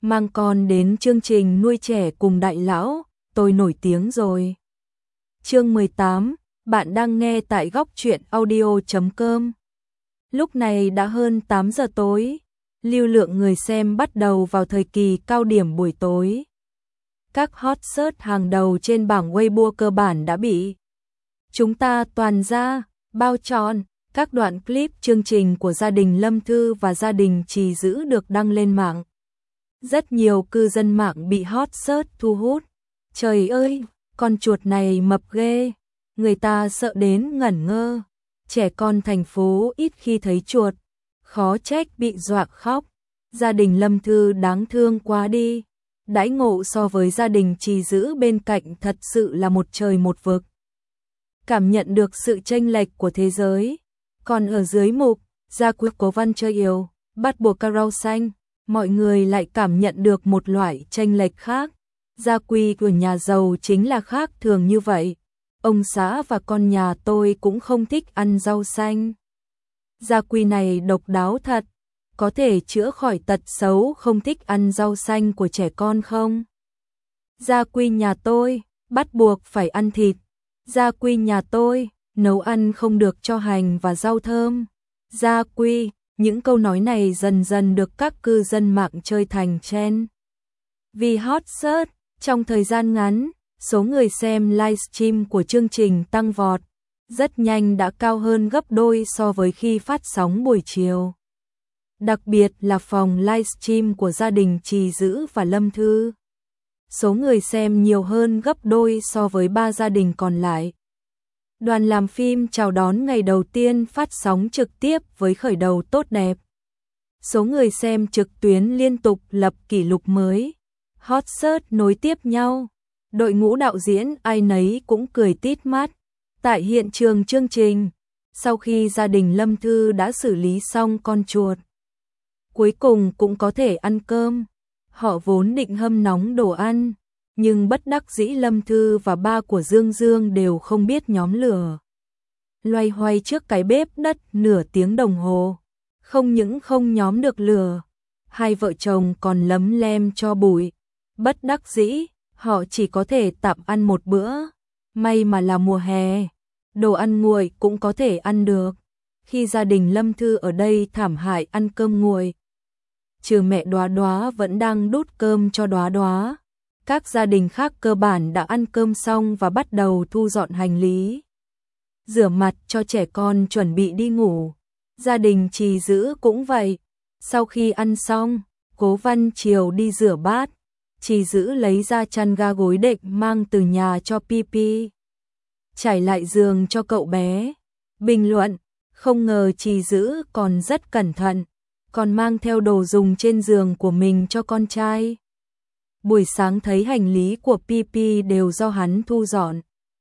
mang con đến chương trình nuôi trẻ cùng đại lão, tôi nổi tiếng rồi. Chương 18, bạn đang nghe tại góc truyện audio.com. Lúc này đã hơn 8 giờ tối, lưu lượng người xem bắt đầu vào thời kỳ cao điểm buổi tối. Các hot search hàng đầu trên bảng Weibo cơ bản đã bị chúng ta toàn ra, bao trọn. Các đoạn clip chương trình của gia đình Lâm Thư và gia đình Trì Dữ được đăng lên mạng. Rất nhiều cư dân mạng bị hot search thu hút. Trời ơi, con chuột này mập ghê, người ta sợ đến ngẩn ngơ. Trẻ con thành phố ít khi thấy chuột, khó trách bị dọa khóc. Gia đình Lâm Thư đáng thương quá đi. Đãi ngộ so với gia đình Trì Dữ bên cạnh thật sự là một trời một vực. Cảm nhận được sự chênh lệch của thế giới. Còn ở dưới mục, Gia Quy Cố Văn chơi yêu, bắt buộc ca rau xanh, mọi người lại cảm nhận được một loại chênh lệch khác. Gia Quy của nhà giàu chính là khác thường như vậy. Ông xã và con nhà tôi cũng không thích ăn rau xanh. Gia Quy này độc đáo thật, có thể chữa khỏi tật xấu không thích ăn rau xanh của trẻ con không? Gia Quy nhà tôi, bắt buộc phải ăn thịt. Gia Quy nhà tôi, nấu ăn không được cho hành và rau thơm. Gia Quy, những câu nói này dần dần được các cư dân mạng chơi thành trend. Vì hot search, trong thời gian ngắn, số người xem livestream của chương trình tăng vọt, rất nhanh đã cao hơn gấp đôi so với khi phát sóng buổi chiều. Đặc biệt là phòng livestream của gia đình Trì Dữ và Lâm Thư. Số người xem nhiều hơn gấp đôi so với 3 gia đình còn lại. Đoàn làm phim chào đón ngày đầu tiên phát sóng trực tiếp với khởi đầu tốt đẹp. Số người xem trực tuyến liên tục lập kỷ lục mới. Hot search nối tiếp nhau. Đội ngũ đạo diễn ai nấy cũng cười tít mắt. Tại hiện trường chương trình, sau khi gia đình Lâm Thư đã xử lý xong con chuột, cuối cùng cũng có thể ăn cơm. Họ vốn định hâm nóng đồ ăn, nhưng bất đắc dĩ Lâm Thư và ba của Dương Dương đều không biết nhóm lửa. Loay hoay trước cái bếp đất nửa tiếng đồng hồ, không những không nhóm được lửa, hai vợ chồng còn lấm lem cho bụi. Bất đắc dĩ, họ chỉ có thể tạm ăn một bữa. May mà là mùa hè, đồ ăn nguội cũng có thể ăn được. Khi gia đình Lâm Thư ở đây thảm hại ăn cơm nguội, trừ mẹ Đoá Đoá vẫn đang đút cơm cho Đoá Đoá. Các gia đình khác cơ bản đã ăn cơm xong và bắt đầu thu dọn hành lý, rửa mặt cho trẻ con chuẩn bị đi ngủ. Gia đình Trì Dữ cũng vậy. Sau khi ăn xong, Cố Văn Triều đi rửa bát. Trì Dữ lấy ra chăn ga gối đệm mang từ nhà cho Pipi, trải lại giường cho cậu bé. Bình luận, không ngờ Trì Dữ còn rất cẩn thận, còn mang theo đồ dùng trên giường của mình cho con trai. Buổi sáng thấy hành lý của Pipi đều do hắn thu dọn.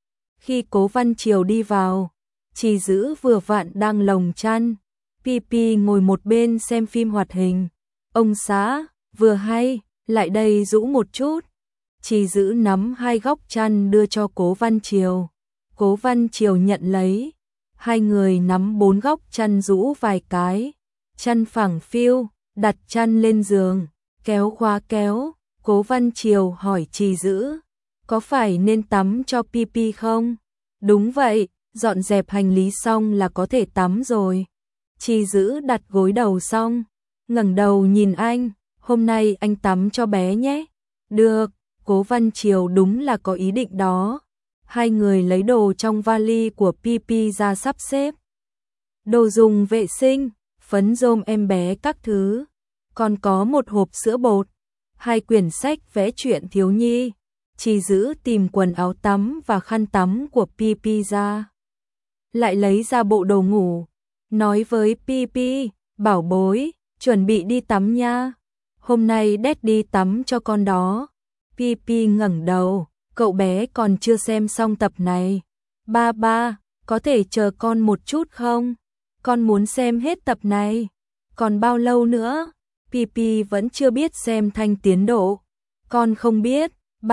Khi Cố Văn Triều đi vào, Trì Dữ vừa vặn đang lồng chăn. Pipi ngồi một bên xem phim hoạt hình. Ông xã, vừa hay, lại đây rũ một chút. Trì Dữ nắm hai góc chăn đưa cho Cố Văn Triều. Cố Văn Triều nhận lấy. Hai người nắm 4 góc chăn rũ vài cái. Chăn phẳng phiu, đặt chăn lên giường, kéo khóa kéo. Cố Văn Triều hỏi Trì Dữ, có phải nên tắm cho Pipi không? Đúng vậy, dọn dẹp hành lý xong là có thể tắm rồi. Trì Dữ đặt gối đầu xong, ngẩng đầu nhìn anh, hôm nay anh tắm cho bé nhé. Được, Cố Văn Triều đúng là có ý định đó. Hai người lấy đồ trong vali của Pipi ra sắp xếp. Đồ dùng vệ sinh, phấn rôm em bé các thứ, còn có một hộp sữa bột, 2 quyển sách vẽ truyện thiếu nhi. Trì Dữ tìm quần áo tắm và khăn tắm của Pipi ra, lại lấy ra bộ đồ ngủ, nói với Pipi, bảo bối, chuẩn bị đi tắm nha. Hôm nay Daddy tắm cho con đó. Pipi ngẩng đầu, cậu bé còn chưa xem xong tập này. Ba, có thể chờ con một chút không? Con muốn xem hết tập này. Còn bao lâu nữa? Pipi vẫn chưa biết xem thanh tiến độ. Con không biết.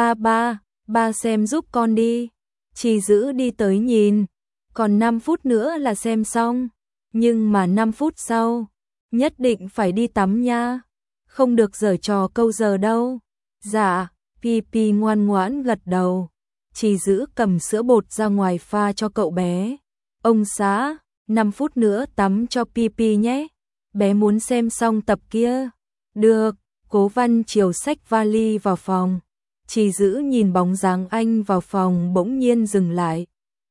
Ba xem giúp con đi. Trì Dữ đi tới nhìn. Còn 5 phút nữa là xem xong. Nhưng mà 5 phút sau, nhất định phải đi tắm nha. không được giở trò câu giờ đâu. Dạ, Pipi ngoan ngoãn gật đầu. Chỉ giữ cầm sữa bột ra ngoài pha cho cậu bé. Ông xã, 5 phút nữa tắm cho Pipi nhé. Bé muốn xem xong tập kia. Được, Cố Văn Triều xách vali vào phòng. Chỉ giữ nhìn bóng dáng anh vào phòng bỗng nhiên dừng lại.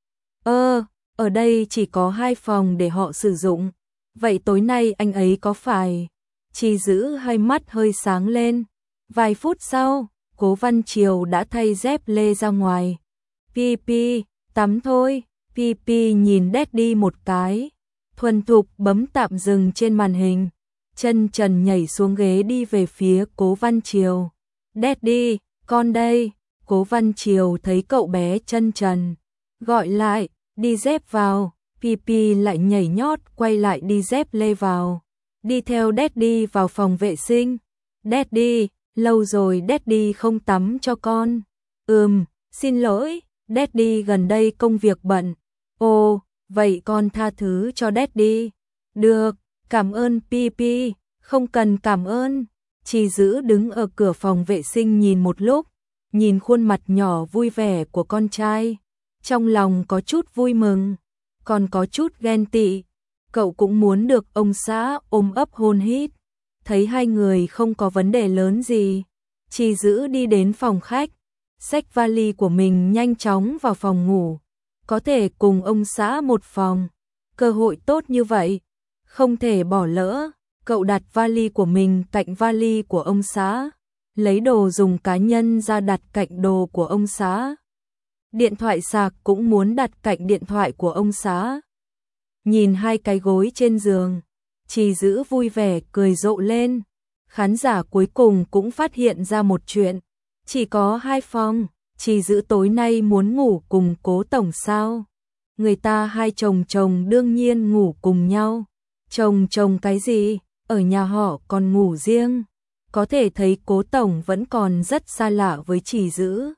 Ở đây chỉ có 2 phòng để họ sử dụng. Vậy tối nay anh ấy có phải? Chỉ giữ hai mắt hơi sáng lên. Vài phút sau, Cố Văn Triều đã thay dép lê ra ngoài. Pipi, tắm thôi. Pipi nhìn Daddy một cái. Thuần thục bấm tạm dừng trên màn hình. Chân trần nhảy xuống ghế đi về phía Cố Văn Triều. Daddy, con đây. Cố Văn Triều thấy cậu bé chân trần. Gọi lại, đi dép vào. Pipi lại nhảy nhót quay lại đi dép lê vào. Đi theo Daddy vào phòng vệ sinh. Daddy, lâu rồi Daddy không tắm cho con. Xin lỗi, Daddy gần đây công việc bận. Ồ, vậy con tha thứ cho Daddy. Được, cảm ơn Pipi, không cần cảm ơn. Chỉ giữ đứng ở cửa phòng vệ sinh nhìn một lúc, nhìn khuôn mặt nhỏ vui vẻ của con trai. Trong lòng có chút vui mừng, còn có chút ghen tị. Cậu cũng muốn được ông xã ôm ấp hôn hít. Thấy hai người không có vấn đề lớn gì, Chỉ giữ đi đến phòng khách, xách vali của mình nhanh chóng vào phòng ngủ. Có thể cùng ông xã một phòng, cơ hội tốt như vậy, không thể bỏ lỡ. Cậu đặt vali của mình cạnh vali của ông xã, lấy đồ dùng cá nhân ra đặt cạnh đồ của ông xã. Điện thoại sạc cũng muốn đặt cạnh điện thoại của ông xã. Nhìn hai cái gối trên giường, Chỉ giữ vui vẻ cười rộ lên. Khán giả cuối cùng cũng phát hiện ra một chuyện. Chỉ có 2 phòng, Chỉ giữ tối nay muốn ngủ cùng Cố tổng sao? Người ta hai chồng chồng đương nhiên ngủ cùng nhau. Chồng chồng cái gì? Ở nhà họ còn ngủ riêng. Có thể thấy Cố tổng vẫn còn rất xa lạ với Chỉ giữ.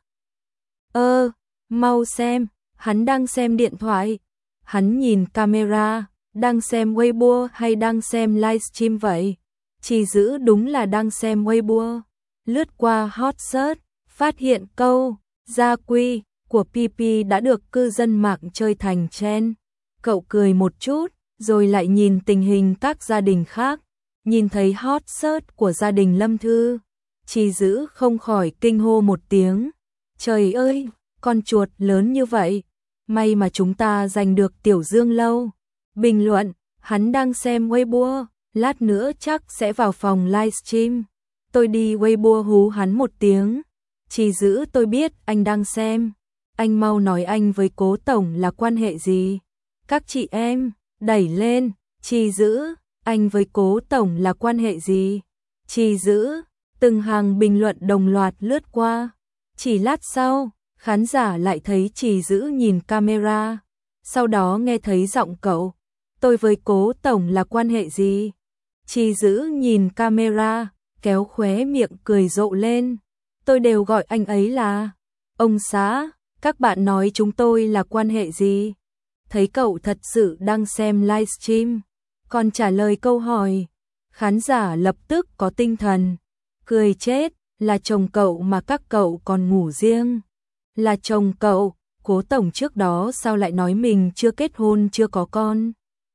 Mau xem, hắn đang xem điện thoại. Hắn nhìn camera, đang xem Weibo hay đang xem livestream vậy? Chỉ giữ đúng là đang xem Weibo. Lướt qua hot search, phát hiện câu gia quy của Pipi đã được cư dân mạng chơi thành trend. Cậu cười một chút, rồi lại nhìn tình hình các gia đình khác. Nhìn thấy hot search của gia đình Lâm Thư, Chỉ giữ không khỏi kinh hô một tiếng. Trời ơi, con chuột lớn như vậy, may mà chúng ta giành được Tiểu Dương lâu. Bình luận, hắn đang xem Weibo, lát nữa chắc sẽ vào phòng livestream. Tôi đi Weibo hú hắn một tiếng. Chỉ giữ tôi biết anh đang xem. Anh mau nói anh với Cố tổng là quan hệ gì? Các chị em, đẩy lên. Chỉ giữ, anh với Cố tổng là quan hệ gì? Chỉ giữ, từng hàng bình luận đồng loạt lướt qua. Chỉ lát sau, khán giả lại thấy Chỉ giữ nhìn camera. Sau đó nghe thấy giọng cậu. Tôi với Cố tổng là quan hệ gì? Chỉ giữ nhìn camera, kéo khóe miệng cười rộ lên. Tôi đều gọi anh ấy là ông xã, các bạn nói chúng tôi là quan hệ gì? Thấy cậu thật sự đang xem livestream, còn trả lời câu hỏi. Khán giả lập tức có tinh thần. Cười chết, là chồng cậu mà các cậu còn ngủ riêng. Là chồng cậu, Cố tổng trước đó sao lại nói mình chưa kết hôn chưa có con?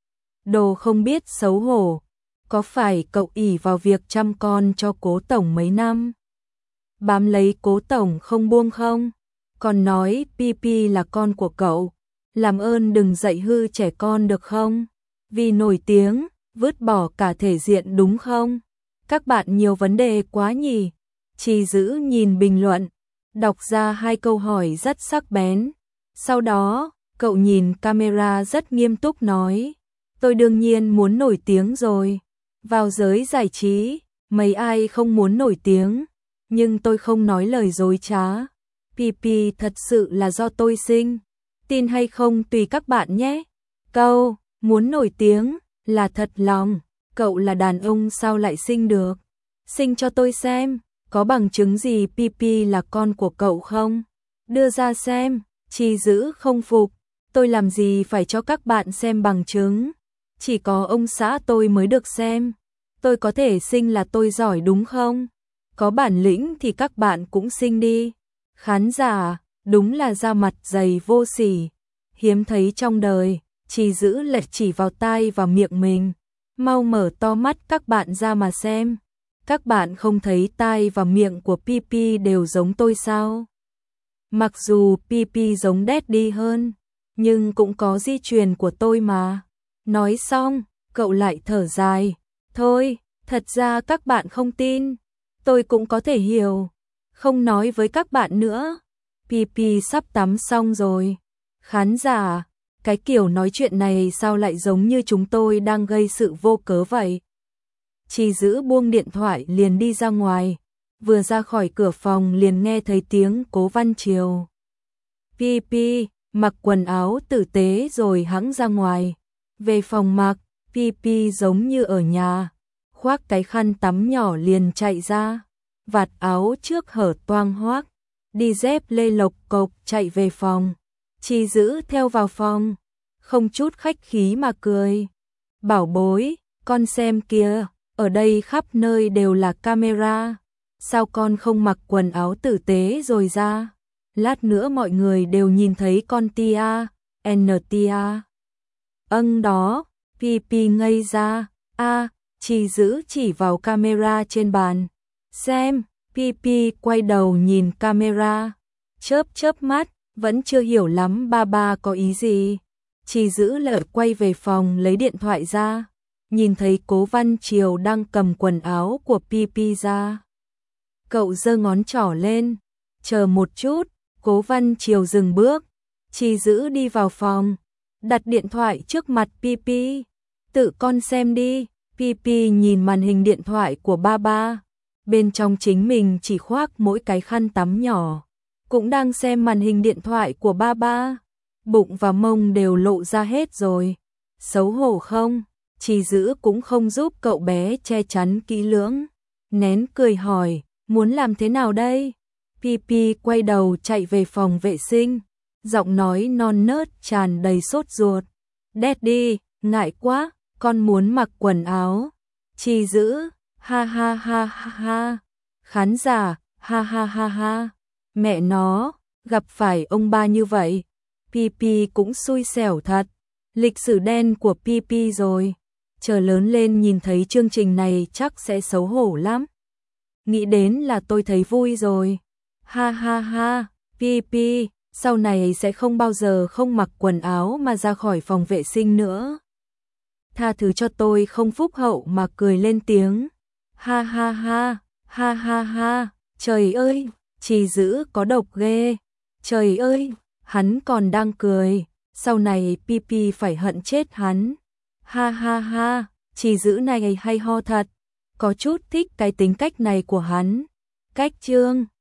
Đồ không biết xấu hổ. Có phải cậu ỷ vào việc chăm con cho Cố tổng mấy năm, bám lấy Cố tổng không buông không? Còn nói Pipi là con của cậu, làm ơn đừng dạy hư trẻ con được không? Vì nổi tiếng, vứt bỏ cả thể diện đúng không? Các bạn nhiều vấn đề quá nhỉ? Chỉ giữ nhìn bình luận, đọc ra 2 câu hỏi rất sắc bén. Sau đó, cậu nhìn camera rất nghiêm túc nói, tôi đương nhiên muốn nổi tiếng rồi. Vào giới giải trí, mấy ai không muốn nổi tiếng, nhưng tôi không nói lời dối trá. Pipi thật sự là do tôi sinh, tin hay không tùy các bạn nhé. Câu, muốn nổi tiếng, là thật lòng, cậu là đàn ông sao lại sinh được? Sinh cho tôi xem, có bằng chứng gì Pipi là con của cậu không? Đưa ra xem. Chỉ giữ không phục, tôi làm gì phải cho các bạn xem bằng chứng, chỉ có ông xã tôi mới được xem. Tôi có thể xinh là tôi giỏi đúng không? Có bản lĩnh thì các bạn cũng xinh đi. Khán giả, đúng là da mặt dày vô sỉ, hiếm thấy trong đời. Chỉ giữ lệch chỉ vào tai và miệng mình. Mau mở to mắt các bạn ra mà xem. Các bạn không thấy tai và miệng của PP đều giống tôi sao? Mặc dù PP giống Daddy hơn, nhưng cũng có di truyền của tôi mà. Nói xong, cậu lại thở dài. Thôi, thật ra các bạn không tin. Tôi cũng có thể hiểu. Không nói với các bạn nữa. PP sắp tắm xong rồi. Khán giả, cái kiểu nói chuyện này sao lại giống như chúng tôi đang gây sự vô cớ vậy? Chỉ giữ buông điện thoại liền đi ra ngoài. Vừa ra khỏi cửa phòng liền nghe thấy tiếng Cố Văn Triều. PP, mặc quần áo tử tế rồi hẵng ra ngoài. Về phòng mặc, PP giống như ở nhà. Khoác cái khăn tắm nhỏ liền chạy ra. Vạt áo trước hở toang hoác. Đi dép lê lộc cộc chạy về phòng. Chỉ giữ theo vào phòng. Không chút khách khí mà cười. Bảo bối, con xem kìa, ở đây khắp nơi đều là camera. Sao con không mặc quần áo tử tế rồi ra? Lát nữa mọi người đều nhìn thấy con tia, NTia. Đó, PP ngây ra, Chỉ giữ chỉ vào camera trên bàn. Xem, PP quay đầu nhìn camera, chớp chớp mắt, vẫn chưa hiểu lắm ba có ý gì. Chỉ giữ lại quay về phòng lấy điện thoại ra, nhìn thấy Cố Văn Triều đang cầm quần áo của PP ra. Cậu giơ ngón trỏ lên, chờ một chút, Cố Văn Triều dừng bước, Chỉ giữ đi vào phòng, đặt điện thoại trước mặt PP. Tự con xem đi. PP nhìn màn hình điện thoại của ba. Bên trong chính mình chỉ khoác mỗi cái khăn tắm nhỏ. Cũng đang xem màn hình điện thoại của ba. Bụng và mông đều lộ ra hết rồi. Xấu hổ không? Chỉ giữ cũng không giúp cậu bé che chắn kỹ lưỡng. Nén cười hỏi, muốn làm thế nào đây? PP quay đầu chạy về phòng vệ sinh. Giọng nói non nớt tràn đầy sốt ruột. Daddy, ngại quá, con muốn mặc quần áo. Chỉ giữ, ha ha ha ha ha. Khán giả, ha ha ha ha. Mẹ nó, gặp phải ông ba như vậy. PP cũng xui xẻo thật. Lịch sử đen của PP rồi. Chờ lớn lên nhìn thấy chương trình này chắc sẽ xấu hổ lắm. Nghĩ đến là tôi thấy vui rồi. Ha ha ha, PP, sau này sẽ không bao giờ không mặc quần áo mà ra khỏi phòng vệ sinh nữa. Tha thứ cho tôi không phúc hậu mà cười lên tiếng. Ha ha ha, ha ha ha, trời ơi, Chỉ giữ có độc ghê. Trời ơi, hắn còn đang cười, sau này PP phải hận chết hắn. Ha ha ha, Chỉ giữ này hay ho thật, có chút thích cái tính cách này của hắn. Cách chương